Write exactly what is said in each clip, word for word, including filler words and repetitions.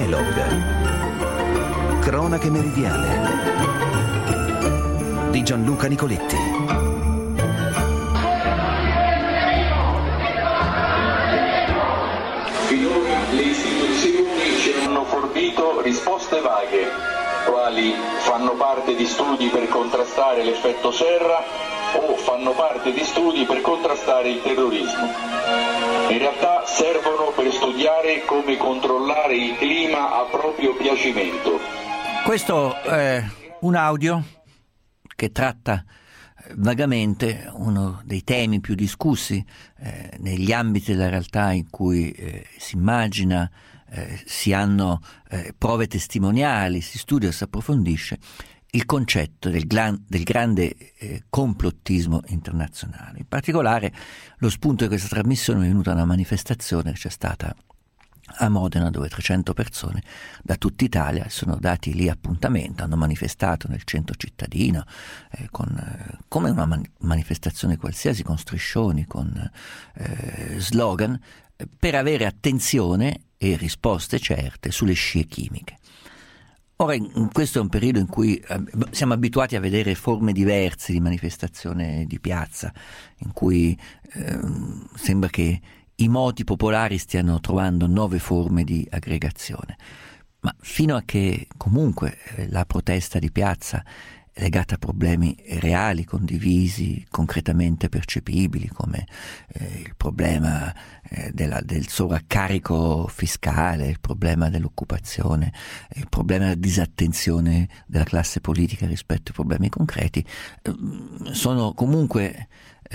Elog. Cronache meridiane di Gianluca Nicoletti. Finora le istituzioni ci hanno fornito risposte vaghe, quali fanno parte di studi per contrastare l'effetto serra o fanno parte di studi per contrastare il terrorismo. In realtà servono per studiare come controllare il clima a proprio piacimento. Questo è un audio che tratta vagamente uno dei temi più discussi eh, negli ambiti della realtà in cui eh, si immagina, eh, si hanno eh, prove testimoniali, si studia e si approfondisce il concetto del, gran, del grande eh, complottismo internazionale. In particolare lo spunto di questa trasmissione è venuto da una manifestazione che c'è stata a Modena, dove trecento persone da tutta Italia sono dati lì appuntamento, hanno manifestato nel centro cittadino eh, con, eh, come una man- manifestazione qualsiasi, con striscioni, con eh, slogan, eh, per avere attenzione e risposte certe sulle scie chimiche. Ora, in questo è un periodo in cui siamo abituati a vedere forme diverse di manifestazione di piazza, in cui eh, sembra che i moti popolari stiano trovando nuove forme di aggregazione. Ma fino a che comunque la protesta di piazza è legata a problemi reali, condivisi, concretamente percepibili, come eh, il problema eh, della, del sovraccarico fiscale, il problema dell'occupazione, il problema della disattenzione della classe politica rispetto ai problemi concreti, eh, sono comunque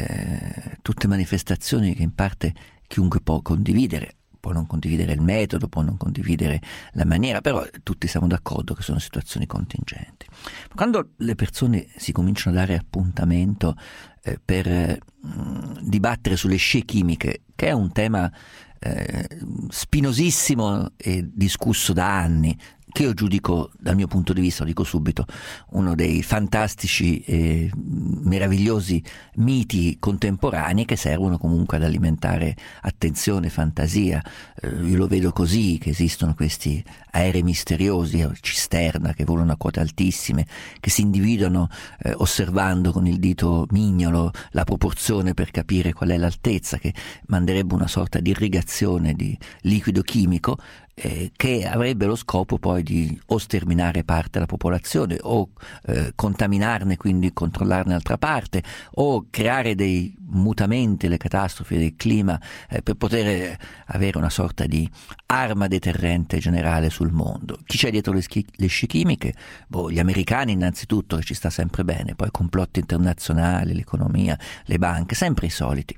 eh, tutte manifestazioni che in parte chiunque può condividere. Può non condividere il metodo, può non condividere la maniera, però tutti siamo d'accordo che sono situazioni contingenti. Quando le persone si cominciano a dare appuntamento eh, per eh, dibattere sulle scie chimiche, che è un tema eh, spinosissimo e discusso da anni, che io giudico, dal mio punto di vista, lo dico subito, uno dei fantastici e meravigliosi miti contemporanei che servono comunque ad alimentare attenzione, fantasia. Eh, io lo vedo così, che esistono questi aerei misteriosi, cisterna, che volano a quote altissime, che si individuano eh, osservando con il dito mignolo la proporzione per capire qual è l'altezza, che manderebbe una sorta di irrigazione di liquido chimico eh, che avrebbe lo scopo poi di o sterminare parte della popolazione o eh, contaminarne, quindi controllarne altra parte, o creare dei mutamenti, le catastrofi del clima eh, per poter avere una sorta di arma deterrente generale sul mondo. Chi c'è dietro le, schi- le scie chimiche? Boh, gli americani innanzitutto, che ci sta sempre bene, poi complotti internazionali, l'economia, le banche, sempre i soliti.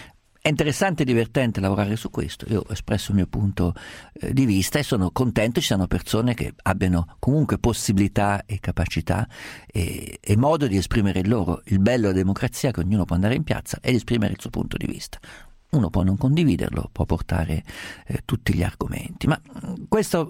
È interessante e divertente lavorare su questo. Io ho espresso il mio punto eh, di vista e sono contento ci siano persone che abbiano comunque possibilità e capacità e, e modo di esprimere il loro. Il bello della democrazia è che ognuno può andare in piazza ed esprimere il suo punto di vista. Uno può non condividerlo, può portare eh, tutti gli argomenti, ma questo,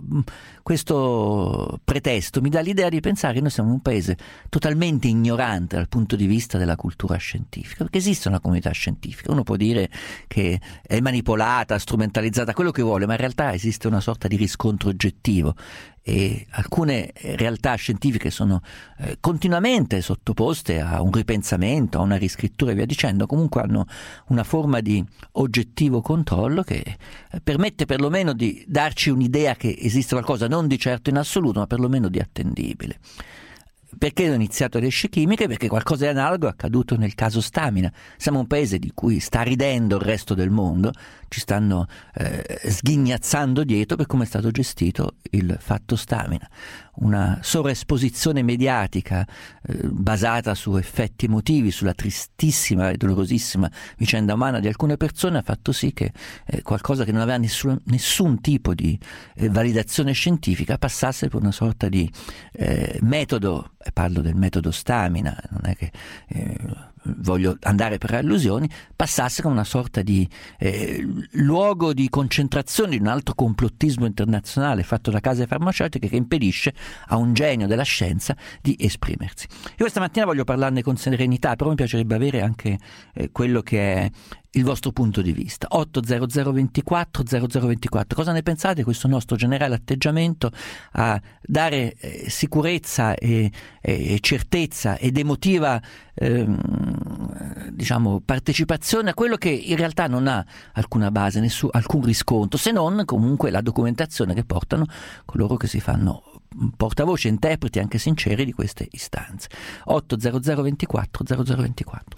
questo pretesto mi dà l'idea di pensare che noi siamo un paese totalmente ignorante dal punto di vista della cultura scientifica, perché esiste una comunità scientifica. Uno può dire che è manipolata, strumentalizzata, quello che vuole, ma in realtà esiste una sorta di riscontro oggettivo e alcune realtà scientifiche sono eh, continuamente sottoposte a un ripensamento, a una riscrittura e via dicendo. Comunque hanno una forma di oggettivo controllo che eh, permette perlomeno di darci un'idea che esiste qualcosa, non di certo in assoluto, ma perlomeno di attendibile. Perché ho iniziato le scie chimiche? Perché qualcosa di analogo è accaduto nel caso Stamina. Siamo un paese di cui sta ridendo il resto del mondo, ci stanno eh, sghignazzando dietro per come è stato gestito il fatto Stamina. Una sovraesposizione mediatica eh, basata su effetti emotivi, sulla tristissima e dolorosissima vicenda umana di alcune persone ha fatto sì che eh, qualcosa che non aveva nessun, nessun tipo di eh, validazione scientifica passasse per una sorta di eh, metodo. Parlo del metodo Stamina, non è che eh, voglio andare per allusioni, passasse come una sorta di eh, luogo di concentrazione di un altro complottismo internazionale fatto da case farmaceutiche che impedisce a un genio della scienza di esprimersi. Io questa mattina voglio parlarne con serenità, però mi piacerebbe avere anche eh, quello che è il vostro punto di vista. otto zero zero ventiquattro zero zero ventiquattro. Cosa ne pensate di questo nostro generale atteggiamento a dare eh, sicurezza e, e certezza ed emotiva ehm, diciamo partecipazione a quello che in realtà non ha alcuna base, nessun, alcun riscontro, se non comunque la documentazione che portano coloro che si fanno portavoce, interpreti anche sinceri di queste istanze. otto zero zero ventiquattro zero zero ventiquattro.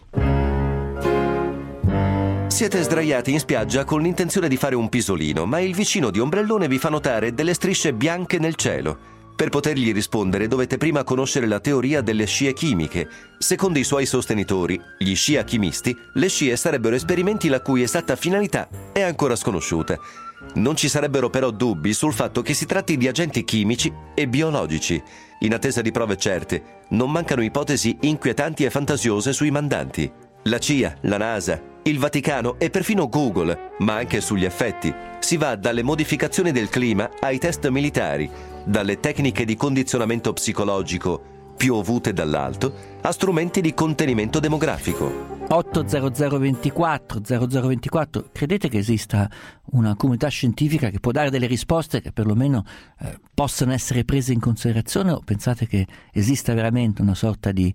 Siete sdraiati in spiaggia con l'intenzione di fare un pisolino, ma il vicino di ombrellone vi fa notare delle strisce bianche nel cielo. Per potergli rispondere dovete prima conoscere la teoria delle scie chimiche. Secondo i suoi sostenitori, gli sci chimisti, le scie sarebbero esperimenti la cui esatta finalità è ancora sconosciuta. Non ci sarebbero però dubbi sul fatto che si tratti di agenti chimici e biologici. In attesa di prove certe, non mancano ipotesi inquietanti e fantasiose sui mandanti. La C I A, la NASA, il Vaticano e perfino Google, ma anche sugli effetti. Si va dalle modificazioni del clima ai test militari, dalle tecniche di condizionamento psicologico piovute dall'alto a strumenti di contenimento demografico. otto zero zero ventiquattro zero zero ventiquattro. Credete che esista una comunità scientifica che può dare delle risposte che perlomeno eh, possano essere prese in considerazione, o pensate che esista veramente una sorta di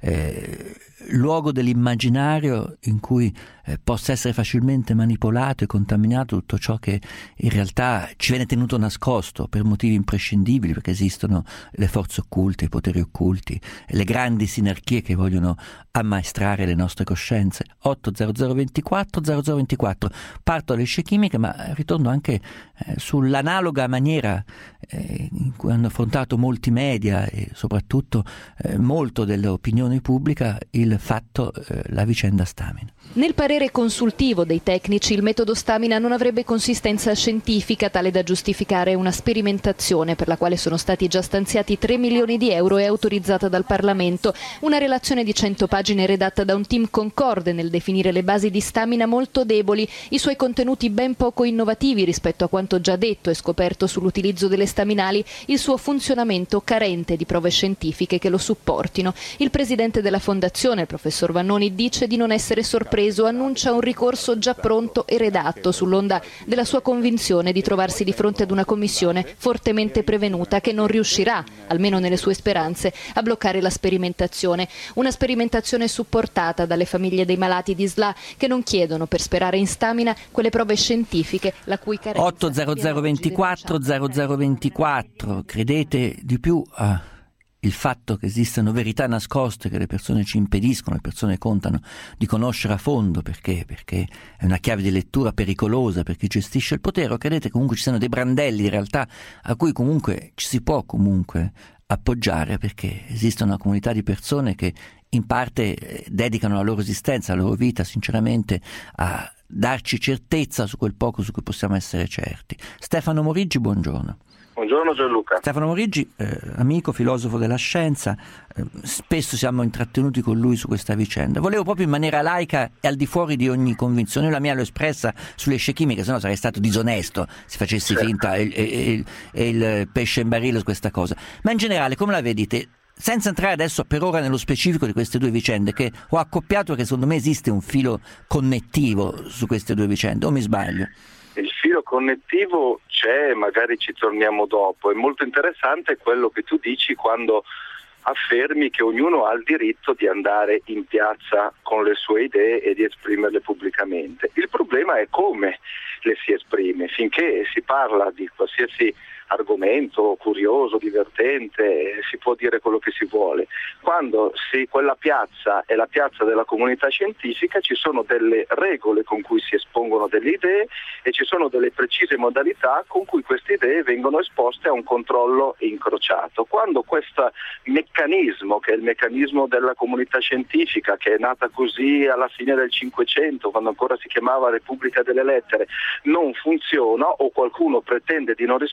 eh, luogo dell'immaginario in cui eh, possa essere facilmente manipolato e contaminato tutto ciò che in realtà ci viene tenuto nascosto per motivi imprescindibili, perché esistono le forze occulte, i poteri occulti, le grandi sinergie che vogliono ammaestrare le nostre coscienze. otto zero zero ventiquattro zero zero ventiquattro. Parto dalle scie chimiche, ma ritorno anche eh, sull'analoga maniera eh, in cui hanno affrontato molti media e soprattutto eh, molto dell'opinione pubblica il fatto, eh, la vicenda Stamina. Nel parere consultivo dei tecnici, il metodo Stamina non avrebbe consistenza scientifica tale da giustificare una sperimentazione per la quale sono stati già stanziati tre milioni di euro e autorizzata dal Parlamento. Una relazione di cento pagine redatta da un team concorde nel definire le basi di Stamina molto deboli, i suoi contenuti ben poco innovativi rispetto a quanto già detto e scoperto sull'utilizzo delle staminali, il suo funzionamento carente di prove scientifiche che lo supportino. Il presidente della fondazione, il professor Vannoni, dice di non essere sorpreso, annuncia un ricorso già pronto e redatto sull'onda della sua convinzione di trovarsi di fronte ad una commissione fortemente prevenuta che non riuscirà, almeno nelle sue speranze, a bloccare la sperimentazione. Una sperimentazione supportata dalle famiglie dei malati di S L A che non chiedono, per sperare in Stamina, quelle prove scientifiche la cui carenza... otto zero zero ventiquattro zero zero ventiquattro. Credete di più a il fatto che esistano verità nascoste che le persone ci impediscono, le persone contano di conoscere a fondo perché, perché è una chiave di lettura pericolosa per chi gestisce il potere, o credete comunque ci siano dei brandelli in realtà a cui comunque ci si può comunque appoggiare, perché esiste una comunità di persone che in parte dedicano la loro esistenza, la loro vita sinceramente a darci certezza su quel poco su cui possiamo essere certi. Stefano Moriggi, buongiorno. Buongiorno Gianluca. Stefano Moriggi, eh, amico, filosofo della scienza, eh, spesso siamo intrattenuti con lui su questa vicenda. Volevo proprio in maniera laica e al di fuori di ogni convinzione, la mia l'ho espressa sulle scie chimiche, sennò sarei stato disonesto se facessi certo. finta e il, il, il pesce in barile su questa cosa. Ma in generale, come la vedete? Senza entrare adesso per ora nello specifico di queste due vicende, che ho accoppiato, che secondo me esiste un filo connettivo su queste due vicende, o mi sbaglio? Il filo connettivo c'è, magari ci torniamo dopo. È molto interessante quello che tu dici quando affermi che ognuno ha il diritto di andare in piazza con le sue idee e di esprimerle pubblicamente. Il problema è come le si esprime. Finché si parla di qualsiasi argomento curioso, divertente, si può dire quello che si vuole. Quando si, quella piazza è la piazza della comunità scientifica, ci sono delle regole con cui si espongono delle idee e ci sono delle precise modalità con cui queste idee vengono esposte a un controllo incrociato. Quando questo meccanismo, che è il meccanismo della comunità scientifica, che è nata così alla fine del Cinquecento, quando ancora si chiamava Repubblica delle Lettere, non funziona o qualcuno pretende di non rispettarlo,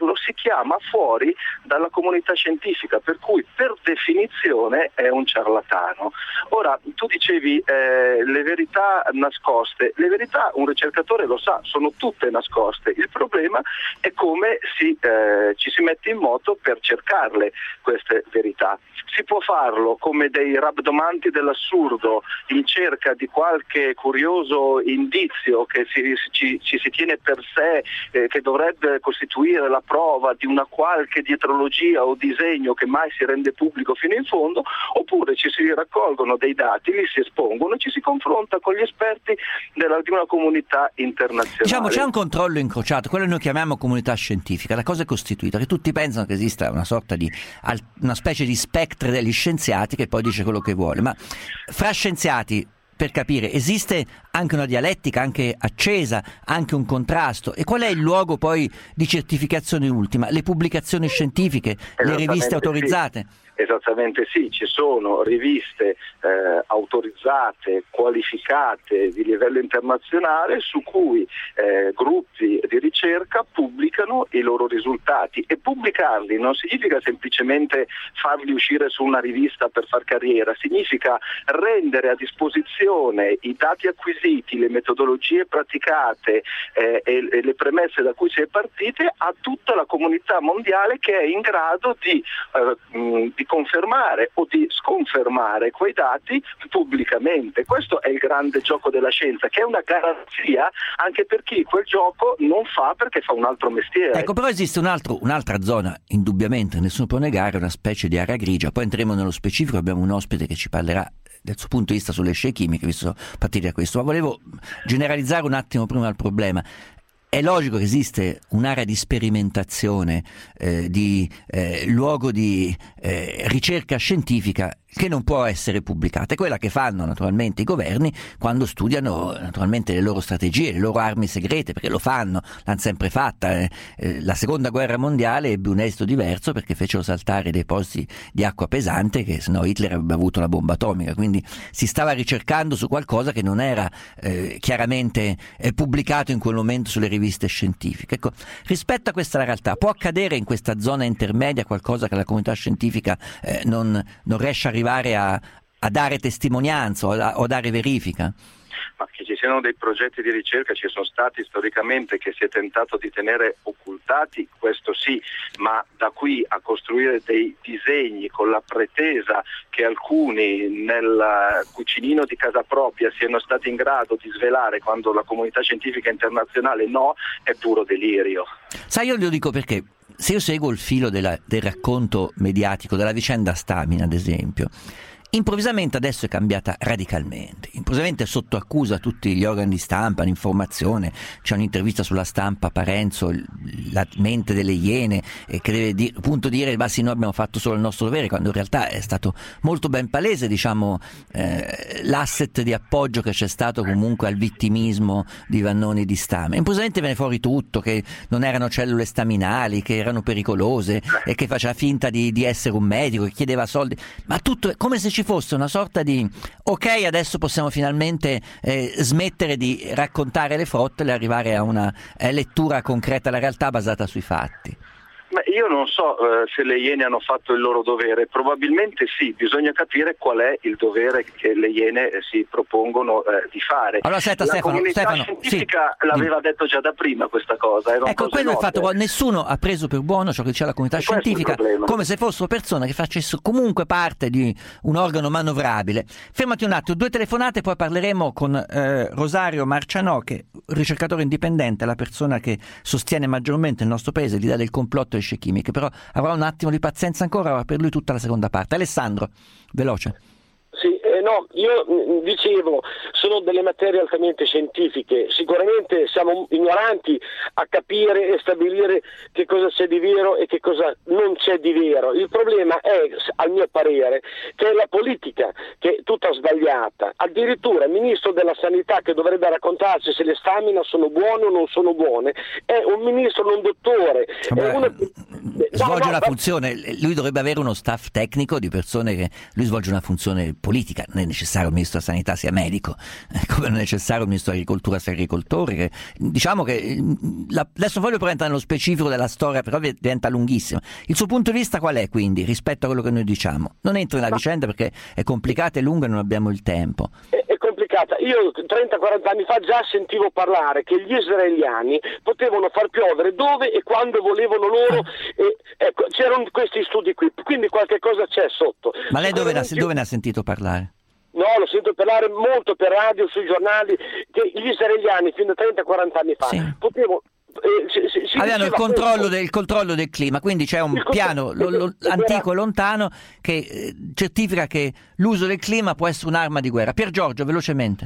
farlo si chiama fuori dalla comunità scientifica, per cui per definizione è un ciarlatano. Ora, tu dicevi eh, le verità nascoste, le verità un ricercatore lo sa, sono tutte nascoste, il problema è come si, eh, ci si mette in moto per cercarle queste verità. Si può farlo come dei rabdomanti dell'assurdo in cerca di qualche curioso indizio che si, ci, ci si tiene per sé, eh, che dovrebbe costituire la prova di una qualche dietrologia o disegno che mai si rende pubblico fino in fondo, oppure ci si raccolgono dei dati, li si espongono e ci si confronta con gli esperti della, di una comunità internazionale. Diciamo c'è un controllo incrociato, quello che noi chiamiamo comunità scientifica. La cosa è costituita che tutti pensano che esista una sorta di una specie di spectre degli scienziati che poi dice quello che vuole, ma fra scienziati, per capire, esiste anche una dialettica, anche accesa, anche un contrasto. E qual è il luogo poi di certificazione ultima? Le pubblicazioni scientifiche, le riviste autorizzate? Sì. Esattamente sì, ci sono riviste eh, autorizzate, qualificate di livello internazionale su cui eh, gruppi di ricerca pubblicano i loro risultati, e pubblicarli non significa semplicemente farli uscire su una rivista per far carriera, significa rendere a disposizione i dati acquisiti, le metodologie praticate eh, e, e le premesse da cui si è partite a tutta la comunità mondiale, che è in grado di, eh, mh, di confermare o di sconfermare quei dati pubblicamente. Questo è il grande gioco della scienza, che è una garanzia anche per chi quel gioco non fa perché fa un altro mestiere. Ecco, però esiste un altro, un'altra zona, indubbiamente, nessuno può negare, una specie di area grigia. Poi entreremo nello specifico, abbiamo un ospite che ci parlerà dal suo punto di vista sulle scie chimiche, visto partire da questo, ma volevo generalizzare un attimo prima il problema. È logico che esiste un'area di sperimentazione, eh, di eh, luogo di eh, ricerca scientifica che non può essere pubblicata. È quella che fanno naturalmente i governi quando studiano naturalmente le loro strategie, le loro armi segrete, perché lo fanno, l'hanno sempre fatta. Eh, eh, la seconda guerra mondiale ebbe un esito diverso perché fecero saltare dei pozzi di acqua pesante, che sennò Hitler avrebbe avuto la bomba atomica. Quindi si stava ricercando su qualcosa che non era eh, chiaramente eh, pubblicato in quel momento sulle riviste scientifiche. Ecco, rispetto a questa realtà, può accadere in questa zona intermedia qualcosa che la comunità scientifica eh, non, non riesce a arrivare a, a dare testimonianza o a, o a dare verifica? Ma che ci siano dei progetti di ricerca ci sono stati storicamente, che si è tentato di tenere occultati, questo sì, ma da qui a costruire dei disegni con la pretesa che alcuni nel cucinino di casa propria siano stati in grado di svelare quando la comunità scientifica internazionale no, è puro delirio. Sai, io lo dico perché se io seguo il filo della, del racconto mediatico della vicenda Stamina, ad esempio, improvvisamente adesso è cambiata radicalmente. Improvvisamente è sotto accusa tutti gli organi di stampa, l'informazione. C'è un'intervista sulla Stampa a Parenzo, la mente delle Iene, eh, che deve di, appunto dire ma sì, noi abbiamo fatto solo il nostro dovere, quando in realtà è stato molto ben palese, diciamo, eh, l'asset di appoggio che c'è stato comunque al vittimismo di Vannoni e di Stamina. Improvvisamente viene fuori tutto, che non erano cellule staminali, che erano pericolose e che faceva finta di, di essere un medico, che chiedeva soldi, ma tutto è come se ci fosse una sorta di ok, adesso possiamo finalmente eh, smettere di raccontare le frottole e arrivare a una eh, lettura concreta della realtà basata sui fatti. Ma io non so eh, se le Iene hanno fatto il loro dovere, probabilmente sì, bisogna capire qual è il dovere che le Iene eh, si propongono eh, di fare. Allora, senta, la Stefano, comunità Stefano, scientifica sì, l'aveva dimmi. detto già da prima questa cosa. Ecco, quello è il fatto, nessuno ha preso per buono ciò che diceva la comunità scientifica, come se fossero persone che facessero comunque parte di un organo manovrabile. Fermati un attimo, due telefonate, poi parleremo con eh, Rosario Marcianò, che è ricercatore indipendente, la persona che sostiene maggiormente il nostro paese l'idea del complotto e scie chimiche, però avrà un attimo di pazienza ancora, per lui tutta la seconda parte. Alessandro, veloce. Sì, eh, no, io mh, dicevo, sono delle materie altamente scientifiche, sicuramente siamo ignoranti a capire e stabilire che cosa c'è di vero e che cosa non c'è di vero. Il problema è, al mio parere, che è la politica che è tutta sbagliata. Addirittura il ministro della sanità, che dovrebbe raccontarci se le Stamina sono buone o non sono buone, è un ministro, non dottore. Vabbè, è una... svolge no, no, una funzione, lui dovrebbe avere uno staff tecnico di persone che lui svolge una funzione politica, chimica. Non è necessario il ministro della sanità sia medico, come non è necessario il ministro dell'agricoltura sia agricoltore. Che, diciamo che la, adesso voglio entrare nello specifico della storia, però diventa lunghissima. Il suo punto di vista qual è, quindi, rispetto a quello che noi diciamo? Non entro nella vicenda perché è complicata e lunga e non abbiamo il tempo. È, è complicata. Io trenta quaranta anni fa già sentivo parlare che gli israeliani potevano far piovere dove e quando volevano loro, e, ecco, c'erano questi studi qui, quindi qualche cosa c'è sotto. Ma lei dove, ne, dove ne ha sentito parlare? No, l'ho sentito parlare molto per radio, sui giornali, che gli israeliani fino a trenta quaranta anni fa sì. potevano Eh, si, si, si avevano il controllo, del, il controllo del clima, quindi c'è un piano lo, lo, antico e lontano che eh, certifica che l'uso del clima può essere un'arma di guerra. Pier Giorgio, velocemente.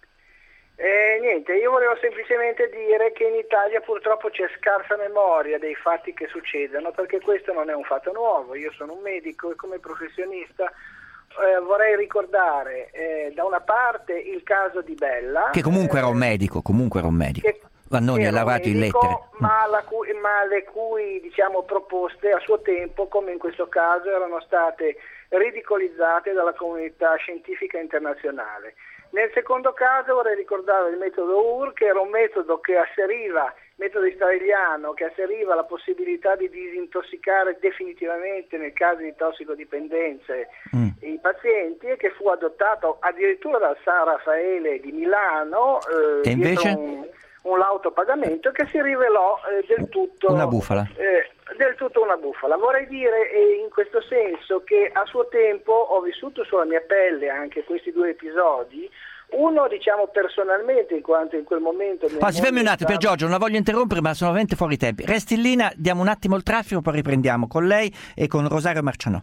Eh, niente, io volevo semplicemente dire che in Italia purtroppo c'è scarsa memoria dei fatti che succedono, perché questo non è un fatto nuovo. Io sono un medico e come professionista eh, vorrei ricordare eh, da una parte il caso di Bella, che comunque eh, era un medico, comunque era un medico. Che, Vannoni ha lavorato in lettere. Ma, la cui, ma le cui diciamo, proposte a suo tempo, come in questo caso, erano state ridicolizzate dalla comunità scientifica internazionale. Nel secondo caso vorrei ricordare il metodo U R, che era un metodo che asseriva, metodo israeliano, che asseriva la possibilità di disintossicare definitivamente nel caso di tossicodipendenze mm. i pazienti, e che fu adottato addirittura dal San Raffaele di Milano eh, e invece? Un, un lauto pagamento che si rivelò eh, del tutto una bufala. Eh, del tutto una bufala. Vorrei dire eh, in questo senso che a suo tempo ho vissuto sulla mia pelle anche questi due episodi. Uno, diciamo, personalmente, in quanto in quel momento... Ma si fermi un attimo, per Giorgio, non la voglio interrompere, ma sono veramente fuori tempi. Resti in linea, diamo un attimo il traffico, poi riprendiamo con lei e con Rosario Marcianò.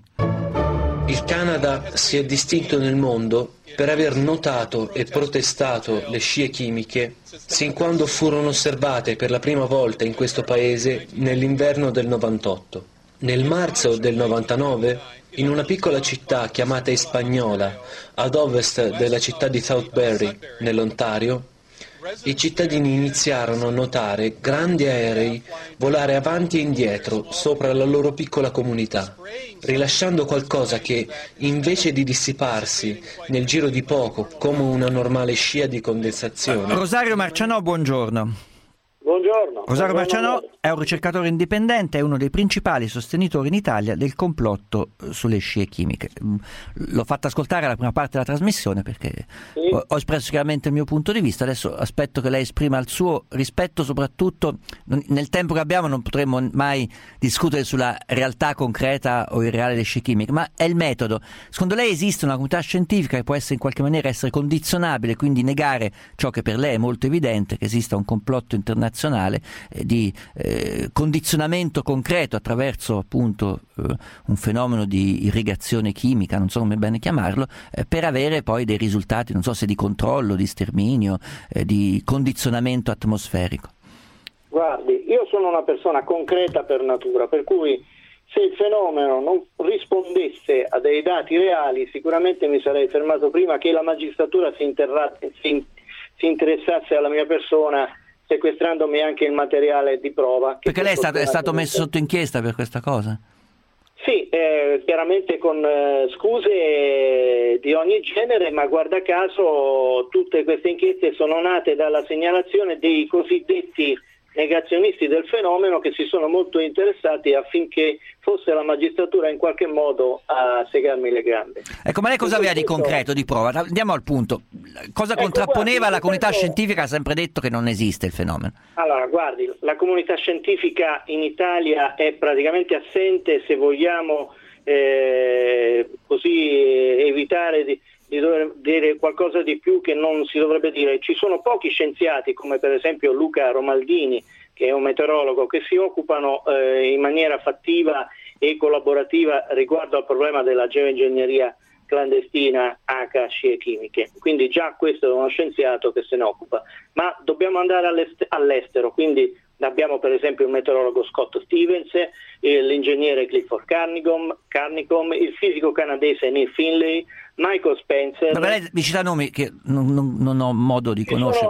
Il Canada si è distinto nel mondo per aver notato e protestato le scie chimiche sin quando furono osservate per la prima volta in questo paese nell'inverno del novantotto. Nel marzo del novantanove, in una piccola città chiamata Espagnola, ad ovest della città di Southbury, nell'Ontario, i cittadini iniziarono a notare grandi aerei volare avanti e indietro sopra la loro piccola comunità, rilasciando qualcosa che, invece di dissiparsi nel giro di poco come una normale scia di condensazione... Rosario Marcianò, buongiorno. Buongiorno. Rosario Buongiorno. Marcianò è un ricercatore indipendente, è uno dei principali sostenitori in Italia del complotto sulle scie chimiche. L'ho fatta ascoltare la prima parte della trasmissione perché sì. ho, ho espresso chiaramente il mio punto di vista. Adesso aspetto che lei esprima il suo rispetto, soprattutto nel tempo che abbiamo non potremo mai discutere sulla realtà concreta o irreale delle scie chimiche, ma è il metodo. Secondo lei esiste una comunità scientifica che può essere in qualche maniera essere condizionabile, quindi negare ciò che per lei è molto evidente, che esista un complotto internazionale eh, di eh, condizionamento concreto attraverso appunto eh, un fenomeno di irrigazione chimica, non so come bene chiamarlo, eh, per avere poi dei risultati, non so se di controllo, di sterminio, eh, di condizionamento atmosferico? Guardi, io sono una persona concreta per natura, per cui se il fenomeno non rispondesse a dei dati reali sicuramente mi sarei fermato prima che la magistratura si, interra- si, si interessasse alla mia persona, sequestrandomi anche il materiale di prova. Perché lei è stato, è stato messo sotto inchiesta per questa cosa? Sì, eh, chiaramente con eh, scuse di ogni genere, ma guarda caso tutte queste inchieste sono nate dalla segnalazione dei cosiddetti negazionisti del fenomeno, che si sono molto interessati affinché fosse la magistratura in qualche modo a segarmi le gambe. Ecco, ma lei cosa aveva di concreto, di prova? Andiamo al punto. Cosa ecco, contrapponeva guardi, la comunità questo... scientifica? Ha sempre detto che non esiste il fenomeno. Allora, guardi, la comunità scientifica in Italia è praticamente assente, se vogliamo eh, così evitare di di dover dire qualcosa di più che non si dovrebbe dire. Ci sono pochi scienziati, come per esempio Luca Romaldini, che è un meteorologo, che si occupano eh, in maniera fattiva e collaborativa riguardo al problema della geoingegneria clandestina H scie chimiche. Quindi già questo è uno scienziato che se ne occupa. Ma dobbiamo andare all'est- all'estero, quindi abbiamo per esempio il meteorologo Scott Stevens, l'ingegnere Clifford Carnicom, Carnicom, il fisico canadese Neil Finlay, Michael Spencer. Ma lei mi cita nomi che non, non, non ho modo di conoscere. Ci sono, ci,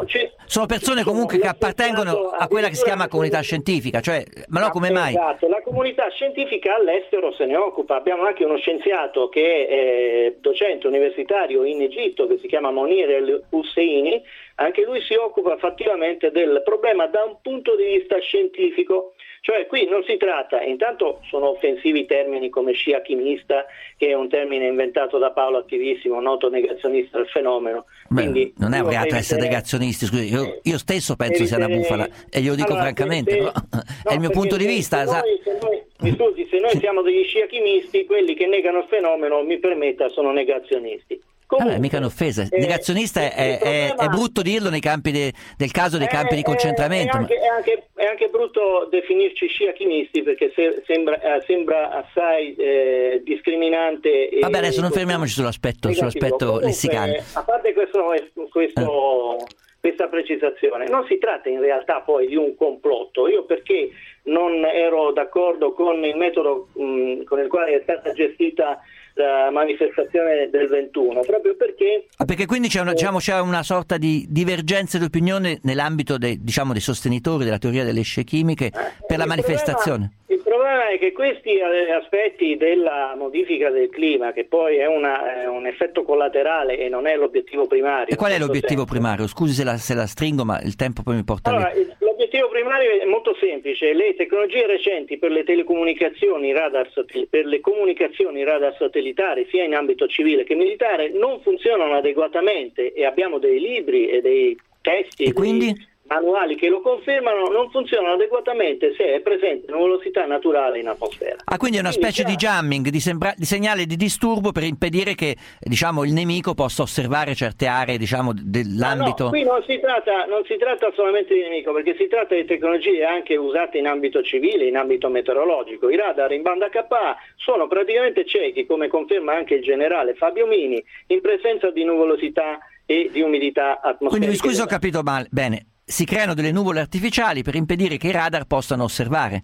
sono persone comunque che appartengono a quella che si chiama comunità scientifica, cioè, ma no, come mai? Esatto, la comunità scientifica all'estero se ne occupa. Abbiamo anche uno scienziato che è eh, docente universitario in Egitto, che si chiama Monir El Husseini. Anche lui si occupa fattivamente del problema da un punto di vista scientifico. Cioè qui non si tratta, intanto sono offensivi termini come scia chimista, che è un termine inventato da Paolo Attivissimo, noto negazionista del fenomeno. Beh, Quindi, non è un reato essere negazionisti, scusi, io, io stesso penso sia una bufala e glielo dico allora, francamente, se, però no, è il mio punto di vista. Se noi, se noi, mi scusi, se noi siamo degli scia chimisti, quelli che negano il fenomeno, mi permetta, sono negazionisti. Comunque, allora, mica un'offesa. Eh, Negazionista è, è, problema, è brutto dirlo nei campi de, del caso dei campi di concentramento. È anche, ma... è, anche, è anche brutto definirci scia chimisti, perché se, sembra, eh, sembra assai eh, discriminante. E, Vabbè, adesso non fermiamoci sull'aspetto, sull'aspetto Comunque, lessicale. A parte questo, questo, eh. questa precisazione, non si tratta in realtà poi di un complotto. Io perché non ero d'accordo con il metodo mh, con il quale è stata gestita la manifestazione del ventuno, proprio perché ah, perché quindi c'è una, diciamo, c'è una sorta di divergenza di opinione nell'ambito dei, diciamo, dei sostenitori della teoria delle scie chimiche eh, per la manifestazione. Problema, il problema è che questi aspetti della modifica del clima, che poi è, una, è un effetto collaterale e non è l'obiettivo primario. E qual è l'obiettivo senso. primario? Scusi se la, se la stringo, ma il tempo poi mi porta allora, lì. L'obiettivo primario è molto semplice: le tecnologie recenti per le telecomunicazioni radar per le comunicazioni radar satellitari, sia in ambito civile che militare, non funzionano adeguatamente, e abbiamo dei libri e dei testi e quindi? manuali che lo confermano, non funzionano adeguatamente se è presente nuvolosità naturale in atmosfera. Ah, quindi è una quindi specie già... di jamming, di, sembra... di segnale di disturbo per impedire che, diciamo, il nemico possa osservare certe aree, diciamo, dell'ambito. No, no, qui non si tratta, non si tratta solamente di nemico, perché si tratta di tecnologie anche usate in ambito civile, in ambito meteorologico. I radar in banda K A sono praticamente ciechi, come conferma anche il generale Fabio Mini, in presenza di nuvolosità e di umidità atmosferica. Quindi mi scusi, ho capito male. Bene. Si creano delle nuvole artificiali per impedire che i radar possano osservare?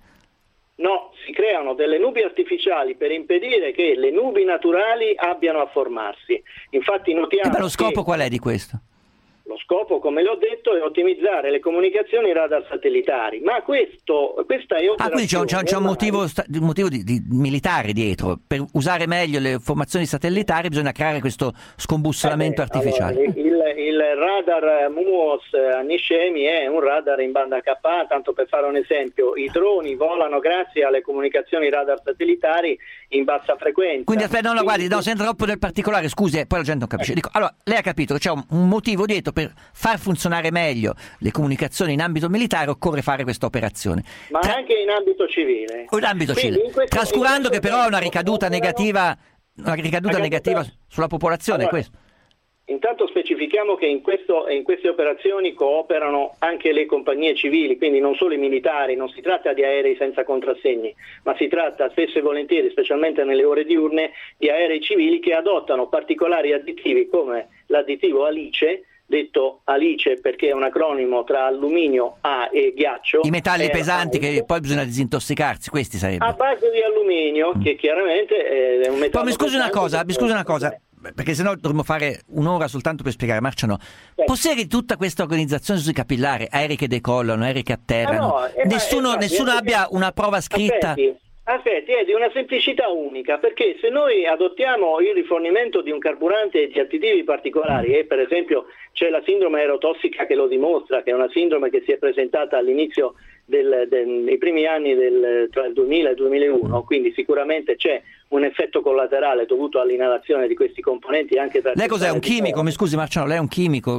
No, si creano delle nubi artificiali per impedire che le nubi naturali abbiano a formarsi. Infatti notiamo. E beh, lo scopo che... qual è di questo? Lo scopo, come l'ho detto, è ottimizzare le comunicazioni radar satellitari, ma questo, questa è operazione... Ah, quindi c'è un, c'è un, c'è un motivo, un motivo di, di militare dietro. Per usare meglio le informazioni satellitari bisogna creare questo scombussolamento eh beh, artificiale. Allora, il, il radar M U O S a Nishemi è un radar in banda K A, tanto per fare un esempio. I droni volano grazie alle comunicazioni radar satellitari in bassa frequenza. Quindi aspetta, no, no, guardi, no, senza troppo del particolare, scusi, eh, poi la gente non capisce. Dico, allora, lei ha capito che c'è un, un motivo dietro per far funzionare meglio le comunicazioni in ambito militare, occorre fare questa operazione. Ma Tra... anche in ambito civile. O in ambito Quindi, civile. In questo, Trascurando in che però ha una ricaduta negativa, una ricaduta negativa sulla popolazione, allora, questo. Intanto specifichiamo che in, questo, in queste operazioni cooperano anche le compagnie civili, quindi non solo i militari. Non si tratta di aerei senza contrassegni, ma si tratta spesso e volentieri, specialmente nelle ore diurne, di aerei civili che adottano particolari additivi come l'additivo Alice, detto Alice perché è un acronimo tra alluminio A e ghiaccio. I metalli pesanti che poi bisogna disintossicarsi, questi sarebbero. A base di alluminio, mm. che chiaramente è un metallo. Poi mi scusi una cosa, mi scusi una cosa. Perché sennò dovremmo fare un'ora soltanto per spiegare. Marciano, eh. possiede tutta questa organizzazione sui capillari, aerei che decollano, aerei che atterrano, ah no, eh, nessuno, eh, nessuno eh, abbia una prova scritta? Aspetti, aspetti, è di una semplicità unica, perché se noi adottiamo il rifornimento di un carburante e di additivi particolari, mm. e per esempio c'è la sindrome aerotossica che lo dimostra, che è una sindrome che si è presentata all'inizio del, del, dei primi anni del, tra il duemila e il duemilauno, quindi sicuramente c'è un effetto collaterale dovuto all'inalazione di questi componenti anche tra. Lei cos'è, un chimico? Mi scusi Marciano, lei è un chimico?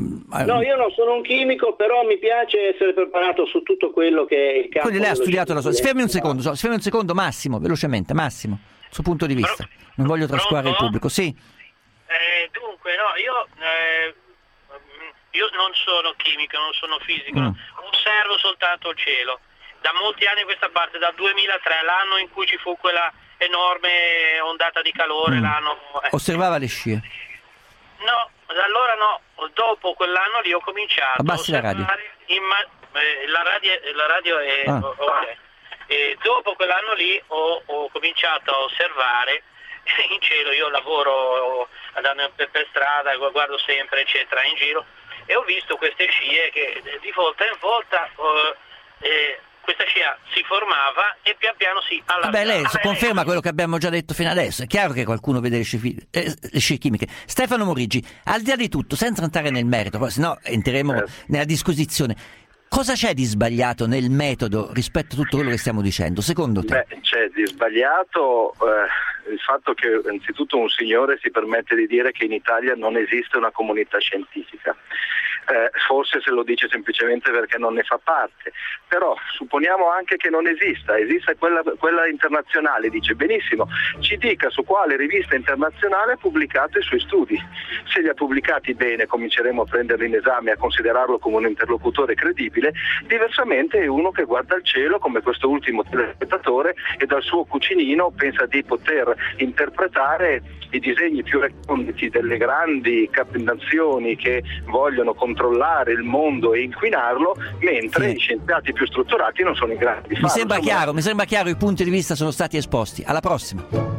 No, io non sono un chimico, però mi piace essere preparato su tutto quello che è il campo. Quindi lei ha studiato la sua. Si fermi un secondo, si fermi un secondo, Massimo, velocemente, Massimo, suo punto di vista. Non voglio trascurare il pubblico, sì. Eh, dunque, no, io eh, io non sono chimico, non sono fisico, mm. osservo soltanto il cielo. Da molti anni a questa parte, dal duemilatré, l'anno in cui ci fu quella enorme ondata di calore, mm. l'anno... Eh. Osservava le scie? No, allora no, dopo quell'anno lì ho cominciato Abbassi a la radio. Ma, eh, la radio. La radio è... Ah. Okay. E dopo quell'anno lì ho, ho cominciato a osservare in cielo. Io lavoro andando per, per strada, guardo sempre eccetera in giro, e ho visto queste scie che di volta in volta eh, eh, questa scia si formava e pian piano si allargava. Vabbè, lei si conferma quello che abbiamo già detto fino adesso. È chiaro che qualcuno vede le scie, fi- eh, le scie chimiche. Stefano Morigi, al di là di tutto, senza entrare nel merito, poi, se no entreremo eh. nella disquisizione, cosa c'è di sbagliato nel metodo rispetto a tutto quello che stiamo dicendo, secondo te? Beh, c'è di sbagliato eh, il fatto che innanzitutto un signore si permette di dire che in Italia non esiste una comunità scientifica. Eh, forse se lo dice semplicemente perché non ne fa parte, però supponiamo anche che non esista, esiste quella, quella internazionale, dice benissimo, ci dica su quale rivista internazionale ha pubblicato i suoi studi, se li ha pubblicati bene cominceremo a prenderli in esame e a considerarlo come un interlocutore credibile, diversamente è uno che guarda al cielo come questo ultimo telespettatore e dal suo cucinino pensa di poter interpretare i disegni più reconditi delle grandi nazioni che vogliono controllare il mondo e inquinarlo, mentre sì. i scienziati più strutturati non sono in grado di farlo. Mi sembra Insomma, chiaro, mi sembra chiaro, i punti di vista sono stati esposti. Alla prossima.